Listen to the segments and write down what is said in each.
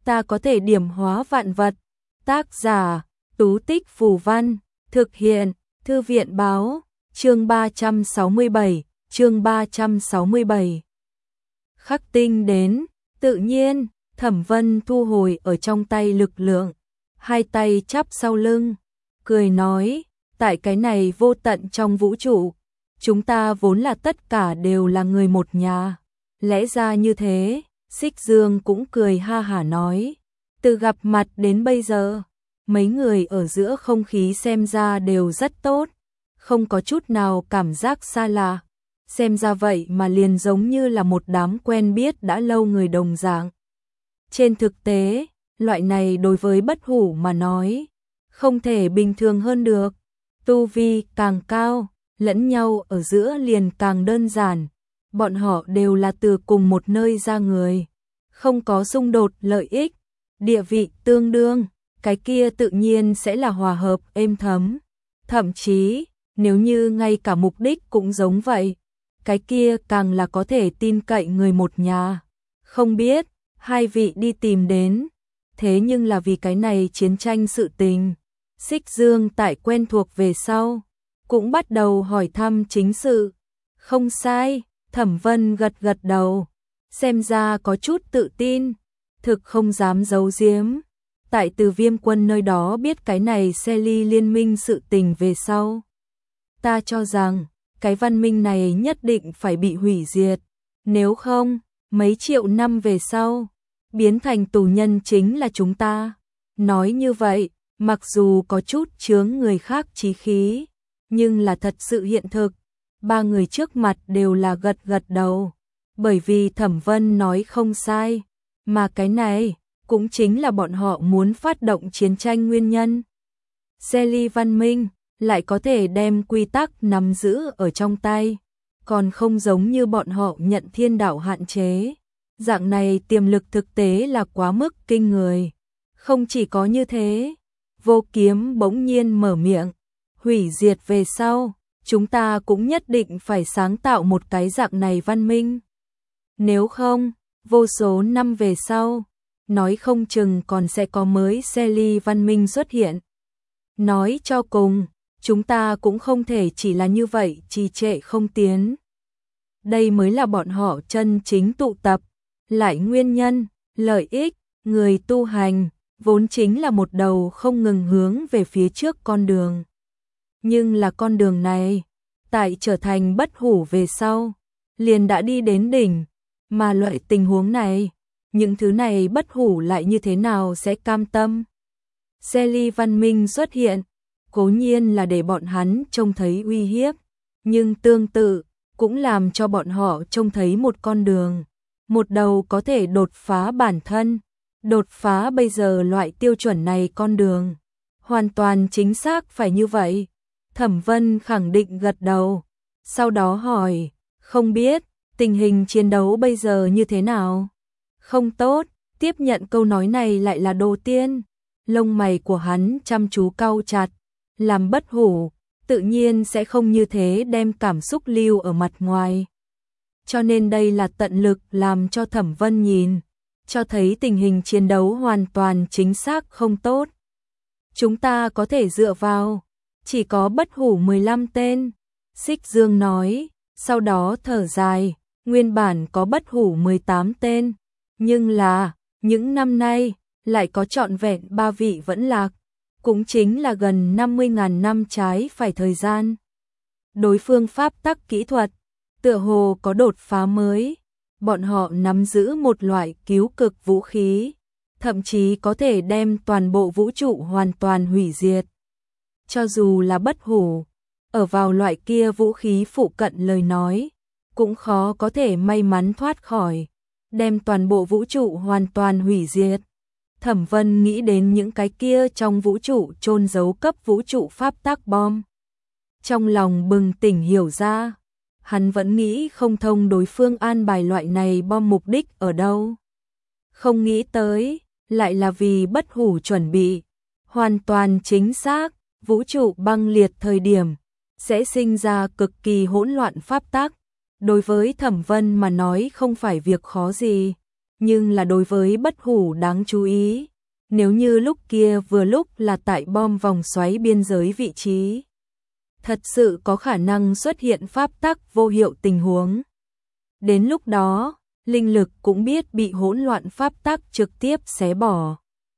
ta có thể điểm hóa vạn vật. Tác giả, Tú Tích Phù Văn, thực hiện, Thư viện Báo, chương 367. Khắc tinh đến, tự nhiên, Thẩm Vân thu hồi ở trong tay lực lượng, hai tay chắp sau lưng, cười nói, tại cái này vô tận trong vũ trụ, chúng ta vốn là tất cả đều là người một nhà. Lẽ ra như thế, Xích Dương cũng cười ha hả nói, từ gặp mặt đến bây giờ, mấy người ở giữa không khí xem ra đều rất tốt, không có chút nào cảm giác xa lạ. Xem ra vậy mà liền giống như là một đám quen biết đã lâu người đồng dạng. Trên thực tế, loại này đối với bất hủ mà nói, không thể bình thường hơn được. Tu vi càng cao, lẫn nhau ở giữa liền càng đơn giản. Bọn họ đều là từ cùng một nơi ra người, không có xung đột lợi ích, địa vị tương đương, cái kia tự nhiên sẽ là hòa hợp êm thấm. Thậm chí, nếu như ngay cả mục đích cũng giống vậy, cái kia càng là có thể tin cậy người một nhà. Không biết, hai vị đi tìm đến, thế nhưng là vì cái này chiến tranh sự tình. Xích Dương tại quen thuộc về sau, cũng bắt đầu hỏi thăm chính sự. Không sai, Thẩm Vân gật gật đầu, xem ra có chút tự tin, thực không dám giấu giếm. Tại Từ Viêm Quân nơi đó biết cái này xe ly liên minh sự tình về sau. Ta cho rằng, cái văn minh này nhất định phải bị hủy diệt, nếu không, mấy triệu năm về sau, biến thành tù nhân chính là chúng ta. Nói như vậy, mặc dù có chút chướng người khác chí khí, nhưng là thật sự hiện thực. Ba người trước mặt đều là gật gật đầu, bởi vì Thẩm Vân nói không sai, mà cái này cũng chính là bọn họ muốn phát động chiến tranh nguyên nhân. Xe ly văn minh lại có thể đem quy tắc nắm giữ ở trong tay, còn không giống như bọn họ nhận thiên đạo hạn chế. Dạng này tiềm lực thực tế là quá mức kinh người. Không chỉ có như thế, Vô Kiếm bỗng nhiên mở miệng, hủy diệt về sau, chúng ta cũng nhất định phải sáng tạo một cái dạng này văn minh. Nếu không, vô số năm về sau, nói không chừng còn sẽ có mới xe ly văn minh xuất hiện. Nói cho cùng, chúng ta cũng không thể chỉ là như vậy trì trệ không tiến. Đây mới là bọn họ chân chính tụ tập, lại nguyên nhân, lợi ích, người tu hành, vốn chính là một đầu không ngừng hướng về phía trước con đường. Nhưng là con đường này, tại trở thành bất hủ về sau, liền đã đi đến đỉnh, mà loại tình huống này, những thứ này bất hủ lại như thế nào sẽ cam tâm. Xe ly văn minh xuất hiện, cố nhiên là để bọn hắn trông thấy uy hiếp, nhưng tương tự, cũng làm cho bọn họ trông thấy một con đường, một đầu có thể đột phá bản thân, đột phá bây giờ loại tiêu chuẩn này con đường. Hoàn toàn chính xác phải như vậy. Thẩm Vân khẳng định gật đầu, sau đó hỏi, không biết, tình hình chiến đấu bây giờ như thế nào? Không tốt, tiếp nhận câu nói này lại là Đồ Tiên. Lông mày của hắn chăm chú cau chặt, làm bất hủ, tự nhiên sẽ không như thế đem cảm xúc lưu ở mặt ngoài. Cho nên đây là tận lực làm cho Thẩm Vân nhìn, cho thấy tình hình chiến đấu hoàn toàn chính xác không tốt. Chúng ta có thể dựa vào, chỉ có bất hủ 15 tên, Xích Dương nói, sau đó thở dài, nguyên bản có bất hủ 18 tên, nhưng là, những năm nay, lại có trọn vẹn 3 vị vẫn lạc, cũng chính là gần 50.000 năm trái phải thời gian. Đối phương pháp tắc kỹ thuật, tựa hồ có đột phá mới, bọn họ nắm giữ một loại cứu cực vũ khí, thậm chí có thể đem toàn bộ vũ trụ hoàn toàn hủy diệt. Cho dù là bất hủ, ở vào loại kia vũ khí phụ cận lời nói, cũng khó có thể may mắn thoát khỏi, đem toàn bộ vũ trụ hoàn toàn hủy diệt. Thẩm Vân nghĩ đến những cái kia trong vũ trụ chôn giấu cấp vũ trụ pháp tắc bom. Trong lòng bừng tỉnh hiểu ra, hắn vẫn nghĩ không thông đối phương an bài loại này bom mục đích ở đâu. Không nghĩ tới, lại là vì bất hủ chuẩn bị. Hoàn toàn chính xác, vũ trụ băng liệt thời điểm, sẽ sinh ra cực kỳ hỗn loạn pháp tắc. Đối với Thẩm Vân mà nói không phải việc khó gì, nhưng là đối với bất hủ đáng chú ý. Nếu như lúc kia vừa lúc là tại bom vòng xoáy biên giới vị trí, thật sự có khả năng xuất hiện pháp tắc vô hiệu tình huống. Đến lúc đó, linh lực cũng biết bị hỗn loạn pháp tắc trực tiếp xé bỏ.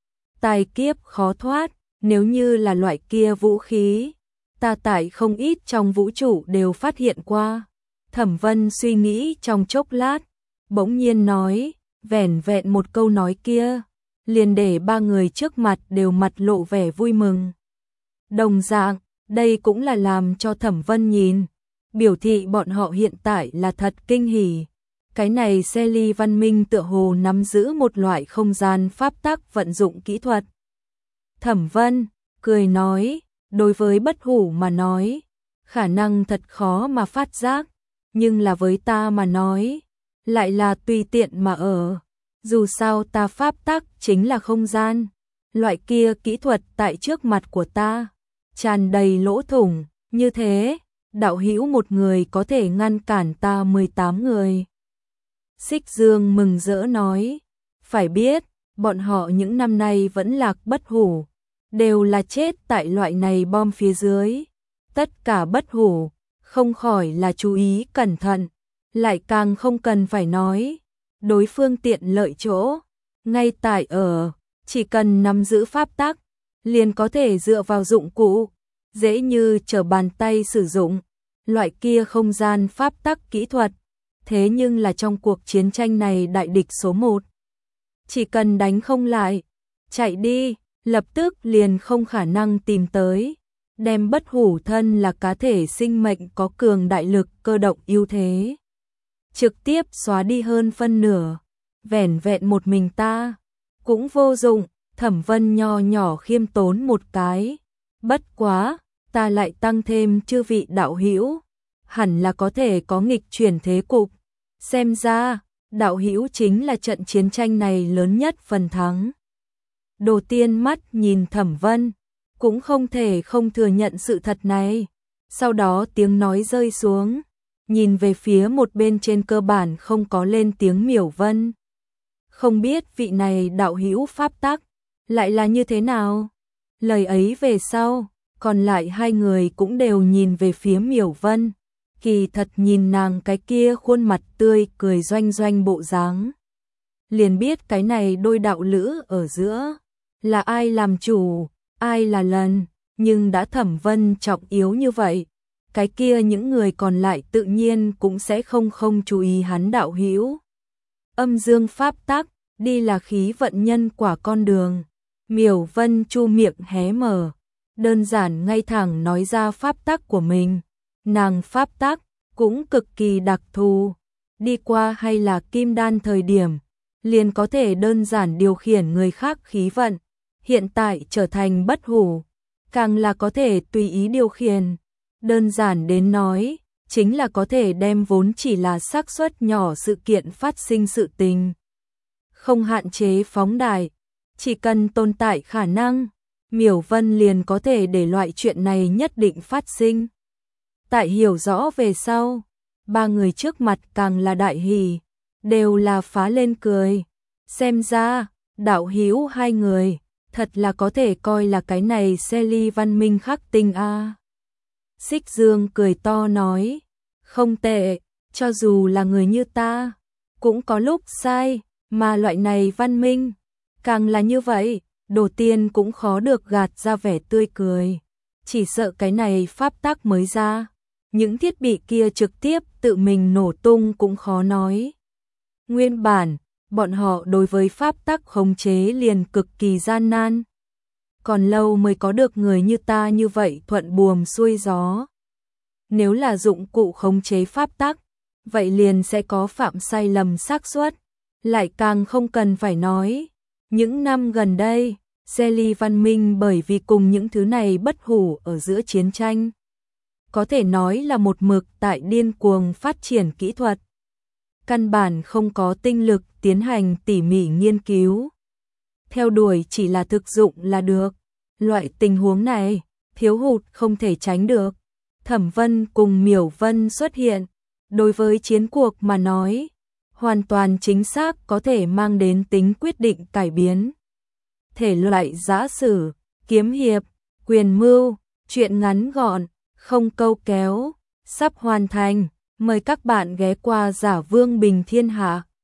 Tai kiếp khó thoát, nếu như là loại kia vũ khí, ta tại không ít trong vũ trụ đều phát hiện qua. Thẩm Vân suy nghĩ trong chốc lát, bỗng nhiên nói, vẻn vẹn một câu nói kia, liền để ba người trước mặt đều mặt lộ vẻ vui mừng. Đồng dạng, đây cũng là làm cho Thẩm Vân nhìn, biểu thị bọn họ hiện tại là thật kinh hỉ. Cái này Selly văn minh tựa hồ nắm giữ một loại không gian pháp tắc vận dụng kỹ thuật. Thẩm Vân cười nói, đối với bất hủ mà nói, khả năng thật khó mà phát giác, nhưng là với ta mà nói, lại là tùy tiện mà ở. Dù sao ta pháp tắc chính là không gian, loại kia kỹ thuật tại trước mặt của ta, tràn đầy lỗ thủng, như thế, đạo hữu một người có thể ngăn cản ta 18 người. Xích Dương mừng rỡ nói, phải biết, bọn họ những năm nay vẫn lạc bất hủ, đều là chết tại loại này bom phía dưới. Tất cả bất hủ, không khỏi là chú ý cẩn thận, lại càng không cần phải nói. Đối phương tiện lợi chỗ, ngay tại ở, chỉ cần nắm giữ pháp tắc, liền có thể dựa vào dụng cụ, dễ như trở bàn tay sử dụng, loại kia không gian pháp tắc kỹ thuật. Thế nhưng là trong cuộc chiến tranh này đại địch số 1. Chỉ cần đánh không lại, chạy đi, lập tức liền không khả năng tìm tới. Đem bất hủ thân là cá thể sinh mệnh có cường đại lực cơ động ưu thế, trực tiếp xóa đi hơn phân nửa. Vẻn vẹn một mình ta, cũng vô dụng. Thẩm Vân nho nhỏ khiêm tốn một cái. Bất quá, ta lại tăng thêm chư vị đạo hữu, hẳn là có thể có nghịch chuyển thế cục. Xem ra, đạo hữu chính là trận chiến tranh này lớn nhất phần thắng. Đồ Tiên mắt nhìn Thẩm Vân, cũng không thể không thừa nhận sự thật này. Sau đó tiếng nói rơi xuống, nhìn về phía một bên trên cơ bản không có lên tiếng Miểu Vân. Không biết vị này đạo hữu pháp tắc lại là như thế nào? Lời ấy về sau, còn lại hai người cũng đều nhìn về phía Miểu Vân. Kỳ thật nhìn nàng cái kia khuôn mặt tươi cười doanh doanh bộ dáng, liền biết cái này đôi đạo lữ ở giữa là ai làm chủ, ai là lần. Nhưng đã Thẩm Vân trọng yếu như vậy, cái kia những người còn lại tự nhiên cũng sẽ không chú ý hắn đạo hữu. Âm dương pháp tắc, đi là khí vận nhân quả con đường. Miểu Vân chu miệng hé mở, đơn giản ngay thẳng nói ra pháp tắc của mình. Nàng pháp tắc cũng cực kỳ đặc thù, đi qua hay là kim đan thời điểm, liền có thể đơn giản điều khiển người khác khí vận. Hiện tại trở thành bất hủ, càng là có thể tùy ý điều khiển. Đơn giản đến nói, chính là có thể đem vốn chỉ là xác suất nhỏ sự kiện phát sinh sự tình, không hạn chế phóng đại. Chỉ cần tồn tại khả năng, Miểu Vân liền có thể để loại chuyện này nhất định phát sinh. Tại hiểu rõ về sau, ba người trước mặt càng là đại hỉ, đều là phá lên cười. Xem ra, đạo hữu hai người, thật là có thể coi là cái này Selly văn minh khắc tinh a. Xích Dương cười to nói, không tệ, cho dù là người như ta, cũng có lúc sai, mà loại này văn minh, càng là như vậy. Đồ Tiên cũng khó được gạt ra vẻ tươi cười, chỉ sợ cái này pháp tắc mới ra, những thiết bị kia trực tiếp tự mình nổ tung cũng khó nói. Nguyên bản, bọn họ đối với pháp tắc khống chế liền cực kỳ gian nan, còn lâu mới có được người như ta như vậy thuận buồm xuôi gió. Nếu là dụng cụ khống chế pháp tắc, vậy liền sẽ có phạm sai lầm xác suất, lại càng không cần phải nói. Những năm gần đây, Selly văn minh bởi vì cùng những thứ này bất hủ ở giữa chiến tranh, có thể nói là một mực tại điên cuồng phát triển kỹ thuật. Căn bản không có tinh lực tiến hành tỉ mỉ nghiên cứu. Theo đuổi chỉ là thực dụng là được. Loại tình huống này, thiếu hụt không thể tránh được. Thẩm Vân cùng Miểu Vân xuất hiện, đối với chiến cuộc mà nói, hoàn toàn chính xác có thể mang đến tính quyết định cải biến. Thể loại giã sử, kiếm hiệp, quyền mưu, truyện ngắn gọn, không câu kéo, sắp hoàn thành. Mời các bạn ghé qua Giả Vương Bình Thiên Hạ.